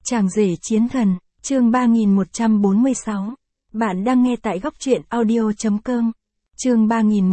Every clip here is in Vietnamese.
Chàng rể chiến thần, chương 3146. Bạn đang nghe tại góc truyện audio.com. Chương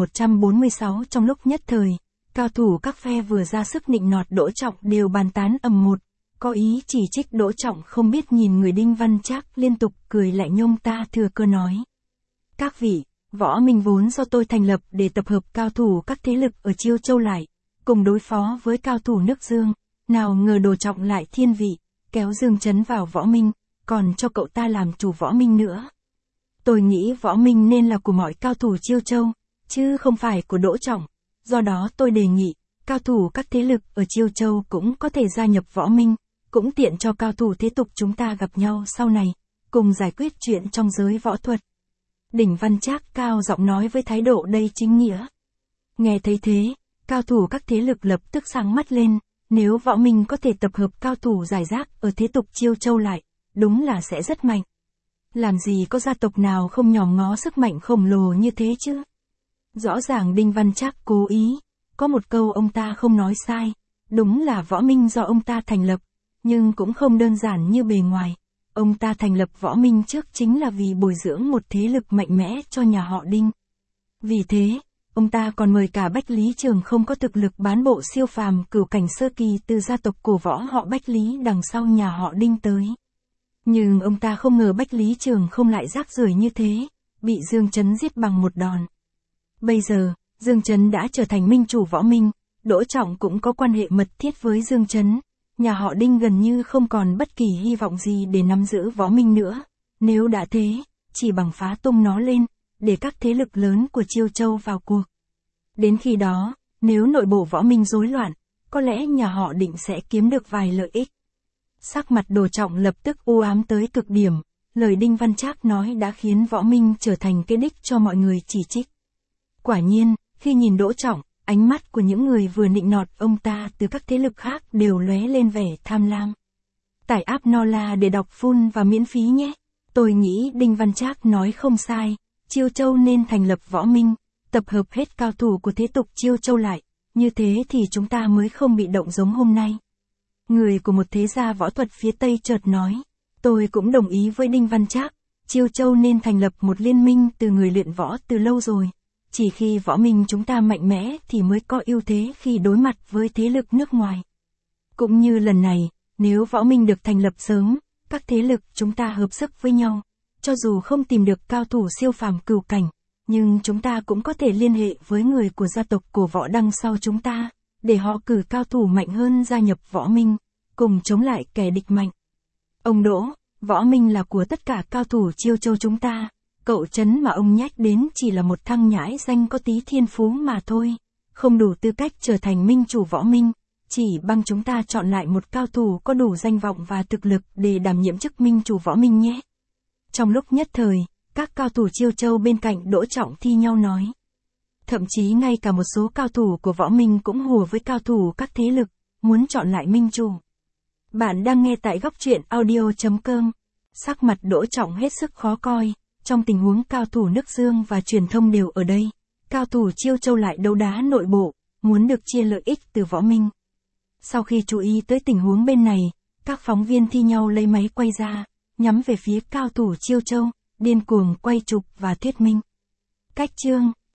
3146. Trong lúc nhất thời, cao thủ các phe vừa ra sức nịnh nọt Đỗ Trọng đều bàn tán ầm một, có ý chỉ trích Đỗ Trọng không biết nhìn người. Đinh Văn Trác liên tục cười lại nhông ta thừa cơ nói: các vị, võ minh vốn do tôi thành lập để tập hợp cao thủ các thế lực ở Chiêu Châu lại, cùng đối phó với cao thủ nước Dương, nào ngờ Đỗ Trọng lại thiên vị, kéo Dương Chấn vào võ minh, còn cho cậu ta làm chủ võ minh nữa. Tôi nghĩ võ minh nên là của mọi cao thủ Chiêu Châu, chứ không phải của Đỗ Trọng, do đó tôi đề nghị, cao thủ các thế lực ở Chiêu Châu cũng có thể gia nhập võ minh, cũng tiện cho cao thủ thế tục chúng ta gặp nhau sau này, cùng giải quyết chuyện trong giới võ thuật. Đinh Văn Trác cao giọng nói với thái độ đầy chính nghĩa. Nghe thấy thế, cao thủ các thế lực lập tức sáng mắt lên, nếu võ minh có thể tập hợp cao thủ giải rác ở thế tục Chiêu Châu lại, đúng là sẽ rất mạnh. Làm gì có gia tộc nào không nhòm ngó sức mạnh khổng lồ như thế chứ? Rõ ràng Đinh Văn Trác cố ý, có một câu ông ta không nói sai, đúng là võ minh do ông ta thành lập, nhưng cũng không đơn giản như bề ngoài. Ông ta thành lập võ minh trước chính là vì bồi dưỡng một thế lực mạnh mẽ cho nhà họ Đinh. Vì thế, ông ta còn mời cả Bách Lý Trường không có thực lực bán bộ siêu phàm cửu cảnh sơ kỳ từ gia tộc cổ võ họ Bách Lý đằng sau nhà họ Đinh tới. Nhưng ông ta không ngờ Bách Lý Trường không lại rác rưởi như thế, bị Dương Chấn giết bằng một đòn. Bây giờ, Dương Chấn đã trở thành minh chủ võ minh, Đỗ Trọng cũng có quan hệ mật thiết với Dương Chấn. Nhà họ Đinh gần như không còn bất kỳ hy vọng gì để nắm giữ võ minh nữa. Nếu đã thế, chỉ bằng phá tung nó lên, để các thế lực lớn của Chiêu Châu vào cuộc. Đến khi đó, nếu nội bộ võ minh rối loạn, có lẽ nhà họ Định sẽ kiếm được vài lợi ích. Sắc mặt Đỗ Trọng lập tức u ám tới cực điểm, lời Đinh Văn Trác nói đã khiến võ minh trở thành cái đích cho mọi người chỉ trích. Quả nhiên, khi nhìn Đỗ Trọng, ánh mắt của những người vừa nịnh nọt ông ta từ các thế lực khác đều lóe lên vẻ tham lam. Tải app Nola để đọc full và miễn phí nhé. Tôi nghĩ Đinh Văn Trác nói không sai, Chiêu Châu nên thành lập võ minh, tập hợp hết cao thủ của thế tục Chiêu Châu lại, như thế thì chúng ta mới không bị động giống hôm nay. Người của một thế gia võ thuật phía Tây chợt nói, tôi cũng đồng ý với Đinh Văn Trác, Chiêu Châu nên thành lập một liên minh từ người luyện võ từ lâu rồi. Chỉ khi võ minh chúng ta mạnh mẽ thì mới có ưu thế khi đối mặt với thế lực nước ngoài. Cũng như lần này, nếu võ minh được thành lập sớm, các thế lực chúng ta hợp sức với nhau, cho dù không tìm được cao thủ siêu phàm cửu cảnh, nhưng chúng ta cũng có thể liên hệ với người của gia tộc cổ võ đằng sau chúng ta, để họ cử cao thủ mạnh hơn gia nhập võ minh, cùng chống lại kẻ địch mạnh. Ông Đỗ, võ minh là của tất cả cao thủ Chiêu Châu chúng ta. Cậu Chấn mà ông nhắc đến chỉ là một thằng nhãi danh có tí thiên phú mà thôi, không đủ tư cách trở thành minh chủ võ minh, chỉ bằng chúng ta chọn lại một cao thủ có đủ danh vọng và thực lực để đảm nhiệm chức minh chủ võ minh nhé. Trong lúc nhất thời, các cao thủ Chiêu Châu bên cạnh Đỗ Trọng thi nhau nói. Thậm chí ngay cả một số cao thủ của võ minh cũng hùa với cao thủ các thế lực, muốn chọn lại minh chủ. Bạn đang nghe tại góc truyện audio.com. Sắc mặt Đỗ Trọng hết sức khó coi. Trong tình huống cao thủ nước Dương và truyền thông đều ở đây, cao thủ Chiêu Châu lại đấu đá nội bộ, muốn được chia lợi ích từ võ minh. Sau khi chú ý tới tình huống bên này, các phóng viên thi nhau lấy máy quay ra, nhắm về phía cao thủ Chiêu Châu, điên cuồng quay chụp và thuyết minh. Cách chương